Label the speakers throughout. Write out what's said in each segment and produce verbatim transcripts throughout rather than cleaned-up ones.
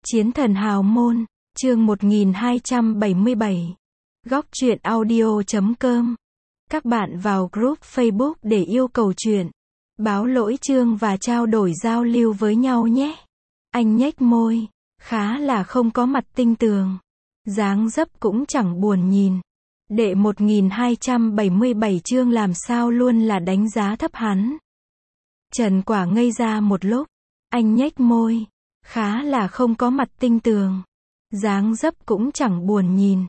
Speaker 1: Chiến thần hào môn, chương một nghìn hai trăm bảy mươi bảy. Góc truyện audio chấm com. Các bạn vào group Facebook để yêu cầu truyện, báo lỗi chương và trao đổi giao lưu với nhau nhé. Anh nhếch môi, khá là không có mặt tinh tường. Dáng dấp cũng chẳng buồn nhìn. Đệ một nghìn hai trăm bảy mươi bảy chương làm sao luôn là đánh giá thấp hắn. Trần Quả ngây ra một lúc. Anh nhếch môi, khá là không có mặt tinh tường. Dáng dấp cũng chẳng buồn nhìn.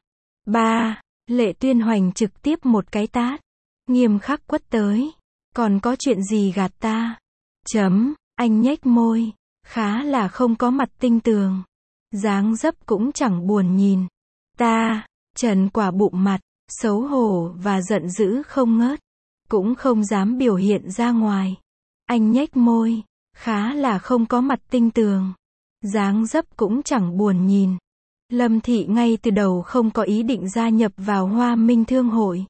Speaker 1: Ba, Lệ Tuyên Hoành trực tiếp một cái tát. Nghiêm khắc quất tới. Còn có chuyện gì gạt ta? Chấm, anh nhếch môi, khá là không có mặt tinh tường. Dáng dấp cũng chẳng buồn nhìn. Ta, Trần Quả bụng mặt, xấu hổ và giận dữ không ngớt. Cũng không dám biểu hiện ra ngoài. Anh nhếch môi, khá là không có mặt tinh tường. Dáng dấp cũng chẳng buồn nhìn. Lâm Thị ngay từ đầu không có ý định gia nhập vào Hoa Minh Thương hội.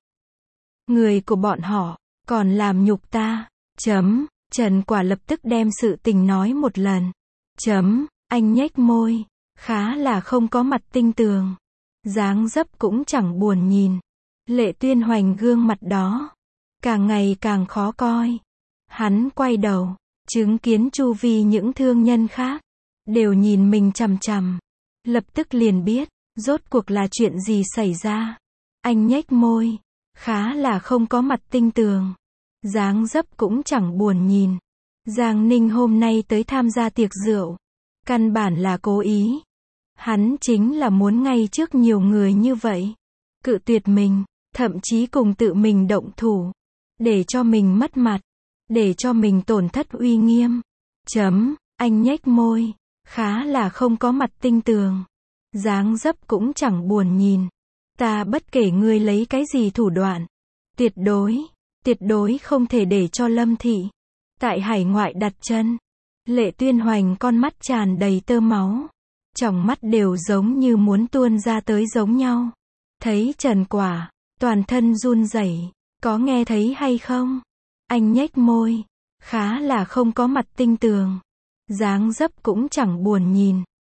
Speaker 1: Người của bọn họ, còn làm nhục ta. Chấm, Trần Quả lập tức đem sự tình nói một lần. Chấm, anh nhếch môi, khá là không có mặt tinh tường. Dáng dấp cũng chẳng buồn nhìn. Lệ Tuyên Hoành gương mặt đó, càng ngày càng khó coi. Hắn quay đầu, chứng kiến chu vi những thương nhân khác, đều nhìn mình chằm chằm. Lập tức liền biết, rốt cuộc là chuyện gì xảy ra. Anh nhếch môi, khá là không có mặt tinh tường. Dáng dấp cũng chẳng buồn nhìn. Giang Ninh hôm nay tới tham gia tiệc rượu. Căn bản là cố ý. Hắn chính là muốn ngay trước nhiều người như vậy. Cự tuyệt mình, thậm chí cùng tự mình động thủ. Để cho mình mất mặt. Để cho mình tổn thất uy nghiêm. Chấm, anh nhếch môi, khá là không có mặt tinh tường. Dáng dấp cũng chẳng buồn nhìn. Ta bất kể ngươi lấy cái gì thủ đoạn. Tuyệt đối, tuyệt đối không thể để cho Lâm Thị tại hải ngoại đặt chân. Lệ Tuyên Hoành con mắt tràn đầy tơ máu. Tròng mắt đều giống như muốn tuôn ra tới giống nhau. Thấy Trần Quả, toàn thân run rẩy. Có nghe thấy hay không? Anh nhếch môi, khá là không có mặt tinh tường. Dáng dấp cũng chẳng buồn nhìn.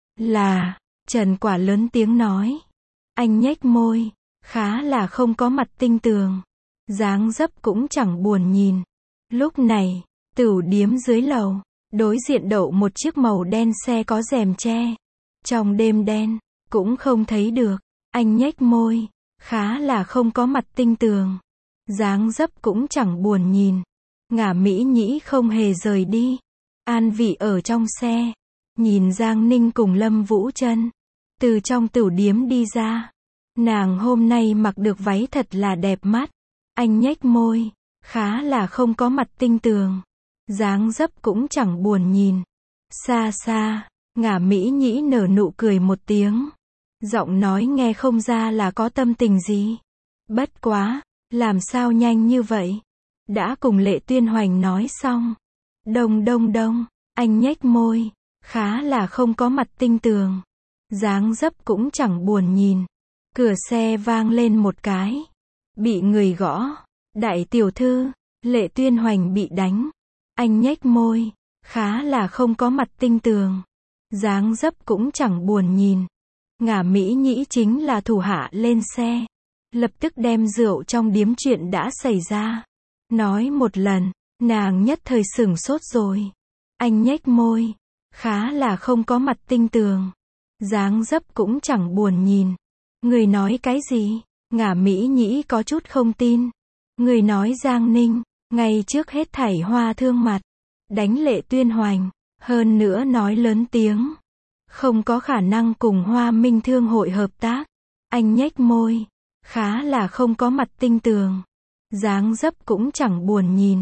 Speaker 1: Là, Trần Quả lớn tiếng nói. Anh nhếch môi, khá là không có mặt tinh tường. Dáng dấp cũng chẳng buồn nhìn. Lúc này, tửu điếm dưới lầu, đối diện đậu một chiếc màu đen xe có rèm che. Trong đêm đen, cũng không thấy được. Anh nhếch môi, khá là không có mặt tinh tường. Dáng dấp cũng chẳng buồn nhìn. Ngả Mỹ Nhĩ không hề rời đi. An Vị ở trong xe. Nhìn Giang Ninh cùng Lâm Vũ Trân. Từ trong tửu điếm đi ra. Nàng hôm nay mặc được váy thật là đẹp mắt. Anh nhếch môi, khá là không có mặt tinh tường. Dáng dấp cũng chẳng buồn nhìn. Xa xa, Ngả Mỹ Nhĩ nở nụ cười một tiếng. Giọng nói nghe không ra là có tâm tình gì. Bất quá, làm sao nhanh như vậy? Đã cùng Lệ Tuyên Hoành nói xong. Đông đông đông, anh nhếch môi, khá là không có mặt tinh tường. Dáng dấp cũng chẳng buồn nhìn. Cửa xe vang lên một cái. Bị người gõ. Đại tiểu thư, Lệ Tuyên Hoành bị đánh. Anh nhếch môi, khá là không có mặt tinh tường. Dáng dấp cũng chẳng buồn nhìn. Ngả Mỹ Nhĩ chính là thủ hạ lên xe. Lập tức đem rượu trong điếm chuyện đã xảy ra. Nói một lần, nàng nhất thời sửng sốt rồi. Anh nhếch môi, khá là không có mặt tinh tường. Dáng dấp cũng chẳng buồn nhìn. Người nói cái gì? Ngả Mỹ Nhĩ có chút không tin. Người nói Giang Ninh, ngay trước hết thảy Hoa Thương mặt. Đánh Lệ Tuyên Hoành. Hơn nữa nói lớn tiếng. Không có khả năng cùng Hoa Minh Thương hội hợp tác. Anh nhếch môi, khá là không có mặt tinh tường. Dáng dấp cũng chẳng buồn nhìn.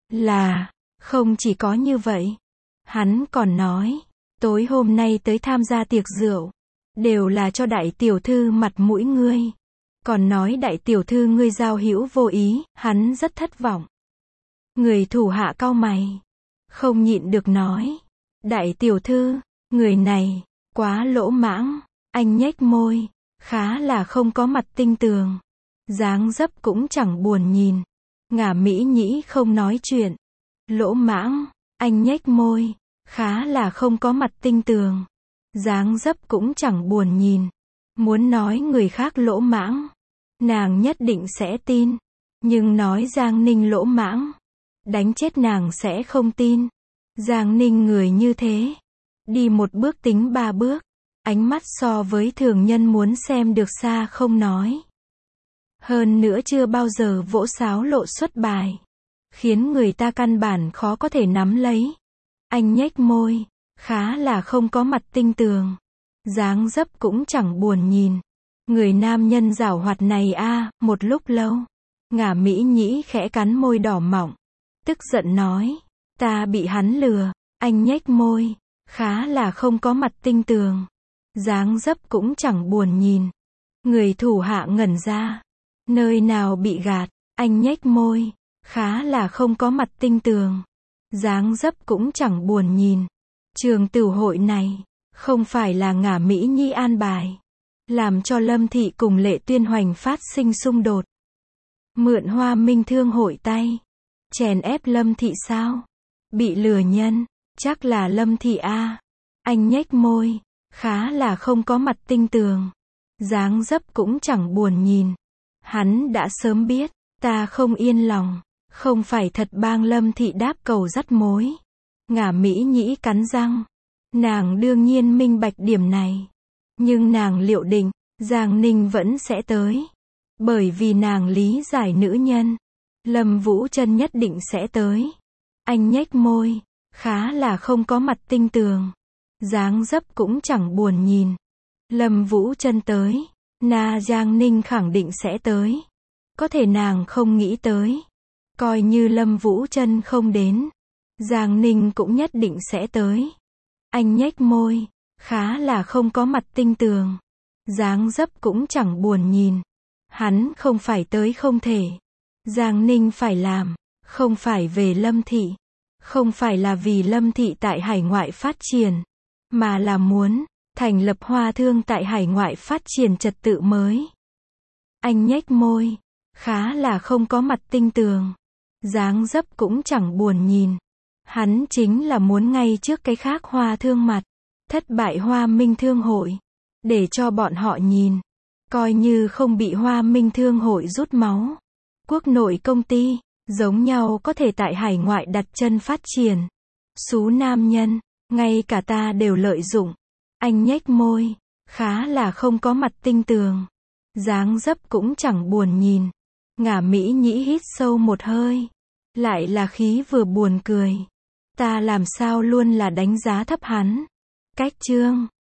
Speaker 1: Là, không chỉ có như vậy. Hắn còn nói, tối hôm nay tới tham gia tiệc rượu. Đều là cho đại tiểu thư mặt mũi ngươi. Còn nói đại tiểu thư ngươi giao hữu vô ý, hắn rất thất vọng. Người thủ hạ cau mày. Không nhịn được nói. Đại tiểu thư, người này, quá lỗ mãng. Anh nhếch môi, khá là không có mặt tinh tường. Dáng dấp cũng chẳng buồn nhìn. Ngả Mỹ Nhĩ không nói chuyện. Lỗ mãng, anh nhếch môi, khá là không có mặt tinh tường. dáng dấp cũng chẳng buồn nhìn. Muốn nói người khác lỗ mãng, nàng nhất định sẽ tin. Nhưng nói Giang Ninh lỗ mãng, đánh chết nàng sẽ không tin. Giang Ninh người như thế, đi một bước tính ba bước, ánh mắt so với thường nhân muốn xem được xa không nói. Hơn nữa chưa bao giờ vỗ sáo lộ xuất bài, khiến người ta căn bản khó có thể nắm lấy. Anh nhếch môi, khá là không có mặt tinh tường. Dáng dấp cũng chẳng buồn nhìn. Người nam nhân giảo hoạt này a, một lúc lâu, Ngả Mỹ Nhĩ khẽ cắn môi đỏ mọng, tức giận nói, ta bị hắn lừa. Anh nhếch môi, khá là không có mặt tinh tường. Dáng dấp cũng chẳng buồn nhìn. Người thủ hạ ngẩn ra, nơi nào bị gạt. Anh nhếch môi, khá là không có mặt tinh tường. Dáng dấp cũng chẳng buồn nhìn. Trường tửu hội này, không phải là Ngả Mỹ Nhĩ an bài, làm cho Lâm Thị cùng Lệ Tuyên Hoành phát sinh xung đột. Mượn Hoa Minh Thương hội tay, chèn ép Lâm Thị sao? Bị lừa nhân, chắc là Lâm Thị a. Anh nhếch môi, khá là không có mặt tinh tường. Dáng dấp cũng chẳng buồn nhìn. Hắn đã sớm biết, ta không yên lòng, không phải thật bang Lâm Thị đáp cầu dắt mối. Ngả Mỹ Nhĩ cắn răng. Nàng đương nhiên minh bạch điểm này. Nhưng nàng liệu định, Giang Ninh vẫn sẽ tới. Bởi vì nàng lý giải nữ nhân. Lâm Vũ Trân nhất định sẽ tới. Anh nhếch môi, khá là không có mặt tinh tường. Dáng dấp cũng chẳng buồn nhìn. Lâm Vũ Trân tới, na Giang Ninh khẳng định sẽ tới. Có thể nàng không nghĩ tới. Coi như Lâm Vũ Trân không đến, Giang Ninh cũng nhất định sẽ tới. Anh nhếch môi, khá là không có mặt tinh tường. Dáng dấp cũng chẳng buồn nhìn. Hắn không phải tới không thể. Giang Ninh phải làm, không phải về Lâm Thị, không phải là vì Lâm Thị tại hải ngoại phát triển, mà là muốn thành lập Hoa Thương tại hải ngoại phát triển trật tự mới. Anh nhếch môi, khá là không có mặt tinh tường. Dáng dấp cũng chẳng buồn nhìn. Hắn chính là muốn ngay trước cái khác Hoa Thương mặt, thất bại Hoa Minh Thương hội, để cho bọn họ nhìn, coi như không bị Hoa Minh Thương hội rút máu. Quốc nội công ty, giống nhau có thể tại hải ngoại đặt chân phát triển. Xú nam nhân, ngay cả ta đều lợi dụng. Anh nhếch môi, khá là không có mặt tinh tường. Dáng dấp cũng chẳng buồn nhìn. Ngả Mỹ Nhĩ hít sâu một hơi. Lại là khí vừa buồn cười. Ta làm sao luôn là đánh giá thấp hắn. Cách chương